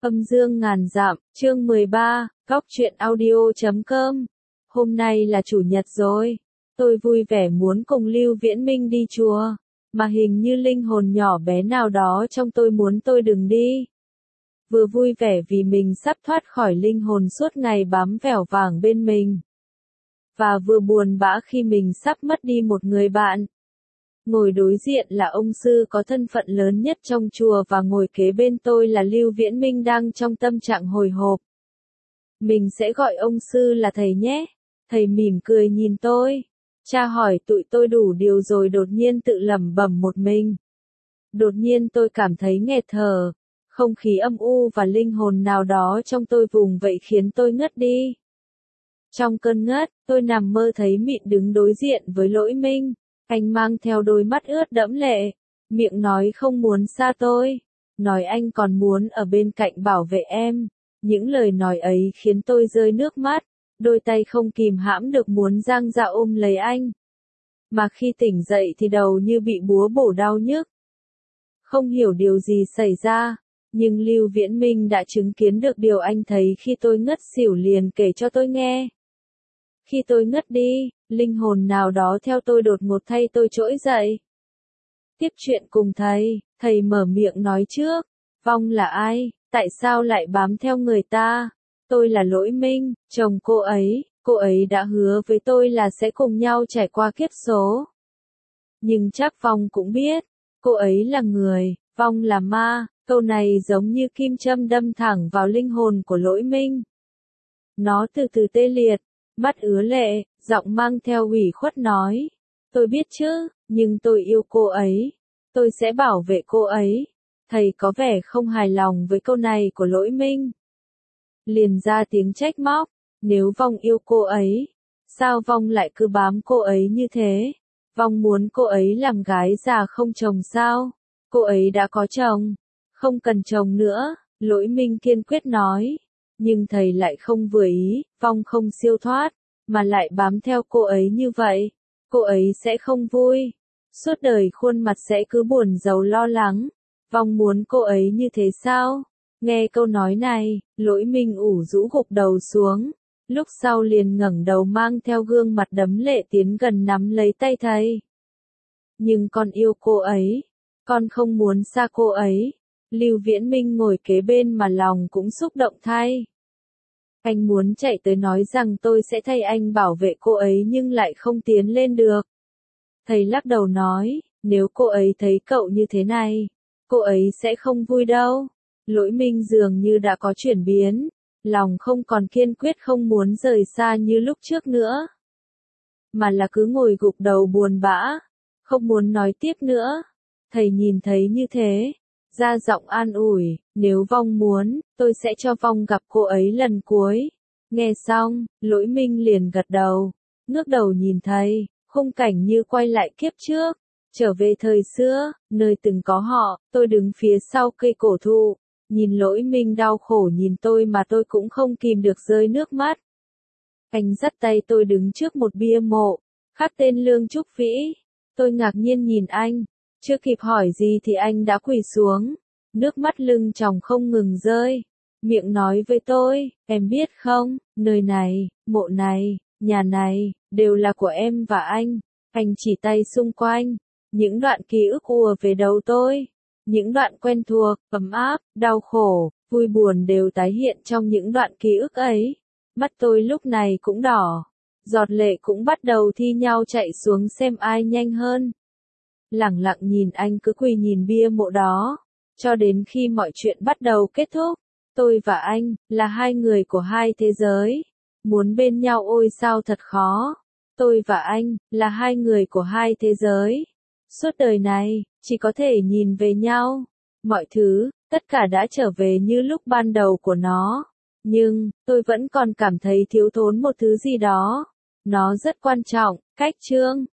Âm dương ngàn dặm, chương 13, góc truyện audio.com. Hôm nay là chủ nhật rồi. Tôi vui vẻ muốn cùng Lưu Viễn Minh đi chùa. Mà hình như linh hồn nhỏ bé nào đó trong tôi muốn tôi đừng đi. Vừa vui vẻ vì mình sắp thoát khỏi linh hồn suốt ngày bám vẻo vàng bên mình. Và vừa buồn bã khi mình sắp mất đi một người bạn. Ngồi đối diện là ông sư có thân phận lớn nhất trong chùa và ngồi kế bên tôi là Lưu Viễn Minh đang trong tâm trạng hồi hộp. Mình sẽ gọi ông sư là thầy nhé. Thầy mỉm cười nhìn tôi. Cha hỏi tụi tôi đủ điều rồi đột nhiên tự lẩm bẩm một mình. Đột nhiên tôi cảm thấy nghẹt thở. Không khí âm u và linh hồn nào đó trong tôi vùng vậy khiến tôi ngất đi. Trong cơn ngất, tôi nằm mơ thấy Mịn đứng đối diện với Lỗi Minh. Anh mang theo đôi mắt ướt đẫm lệ, miệng nói không muốn xa tôi, nói anh còn muốn ở bên cạnh bảo vệ em. Những lời nói ấy khiến tôi rơi nước mắt, đôi tay không kìm hãm được muốn dang ra ôm lấy anh. Mà khi tỉnh dậy thì đầu như bị búa bổ đau nhức. Không hiểu điều gì xảy ra, nhưng Lưu Viễn Minh đã chứng kiến được điều anh thấy khi tôi ngất xỉu liền kể cho tôi nghe. Khi tôi ngất đi, linh hồn nào đó theo tôi đột ngột thay tôi trỗi dậy. Tiếp chuyện cùng thầy mở miệng nói trước. Vong là ai, tại sao lại bám theo người ta? Tôi là Lỗi Minh, chồng cô ấy đã hứa với tôi là sẽ cùng nhau trải qua kiếp số. Nhưng chắc Vong cũng biết, cô ấy là người, Vong là ma, câu này giống như kim châm đâm thẳng vào linh hồn của Lỗi Minh. Nó từ từ tê liệt. Mắt ứa lệ, giọng mang theo ủy khuất nói. Tôi biết chứ, nhưng tôi yêu cô ấy. Tôi sẽ bảo vệ cô ấy. Thầy có vẻ không hài lòng với câu này của Lỗi Minh. Liền ra tiếng trách móc. Nếu Vong yêu cô ấy, sao Vong lại cứ bám cô ấy như thế? Vong muốn cô ấy làm gái già không chồng sao? Cô ấy đã có chồng. Không cần chồng nữa, Lỗi Minh kiên quyết nói. Nhưng thầy lại không vừa ý, Vong không siêu thoát, mà lại bám theo cô ấy như vậy. Cô ấy sẽ không vui. Suốt đời khuôn mặt sẽ cứ buồn rầu lo lắng. Vong muốn cô ấy như thế sao? Nghe câu nói này, Lỗi Minh ủ rũ gục đầu xuống. Lúc sau liền ngẩng đầu mang theo gương mặt đẫm lệ tiến gần nắm lấy tay thầy. Nhưng con yêu cô ấy. Con không muốn xa cô ấy. Lưu Viễn Minh ngồi kế bên mà lòng cũng xúc động thay. Anh muốn chạy tới nói rằng tôi sẽ thay anh bảo vệ cô ấy nhưng lại không tiến lên được. Thầy lắc đầu nói, nếu cô ấy thấy cậu như thế này, cô ấy sẽ không vui đâu. Lỗi Minh dường như đã có chuyển biến, lòng không còn kiên quyết không muốn rời xa như lúc trước nữa. Mà là cứ ngồi gục đầu buồn bã, không muốn nói tiếp nữa. Thầy nhìn thấy như thế. Ra giọng an ủi, nếu Vong muốn, tôi sẽ cho Vong gặp cô ấy lần cuối. Nghe xong, Lỗi Minh liền gật đầu, ngước đầu nhìn thầy, khung cảnh như quay lại kiếp trước, trở về thời xưa, nơi từng có họ, tôi đứng phía sau cây cổ thụ, nhìn Lỗi Minh đau khổ nhìn tôi mà tôi cũng không kìm được rơi nước mắt. Anh dắt tay tôi đứng trước một bia mộ, khắc tên Lương Trúc Vĩ, tôi ngạc nhiên nhìn anh. Chưa kịp hỏi gì thì anh đã quỳ xuống, nước mắt lưng tròng không ngừng rơi, miệng nói với tôi, em biết không, nơi này, mộ này, nhà này, đều là của em và anh chỉ tay xung quanh, những đoạn ký ức ùa về đầu tôi, những đoạn quen thuộc, ấm áp, đau khổ, vui buồn đều tái hiện trong những đoạn ký ức ấy, mắt tôi lúc này cũng đỏ, giọt lệ cũng bắt đầu thi nhau chạy xuống xem ai nhanh hơn. Lẳng lặng nhìn anh cứ quỳ nhìn bia mộ đó, cho đến khi mọi chuyện bắt đầu kết thúc. Tôi và anh, là hai người của hai thế giới. Muốn bên nhau ôi sao thật khó. Tôi và anh, là hai người của hai thế giới. Suốt đời này, chỉ có thể nhìn về nhau. Mọi thứ, tất cả đã trở về như lúc ban đầu của nó. Nhưng, tôi vẫn còn cảm thấy thiếu thốn một thứ gì đó. Nó rất quan trọng, cách chương.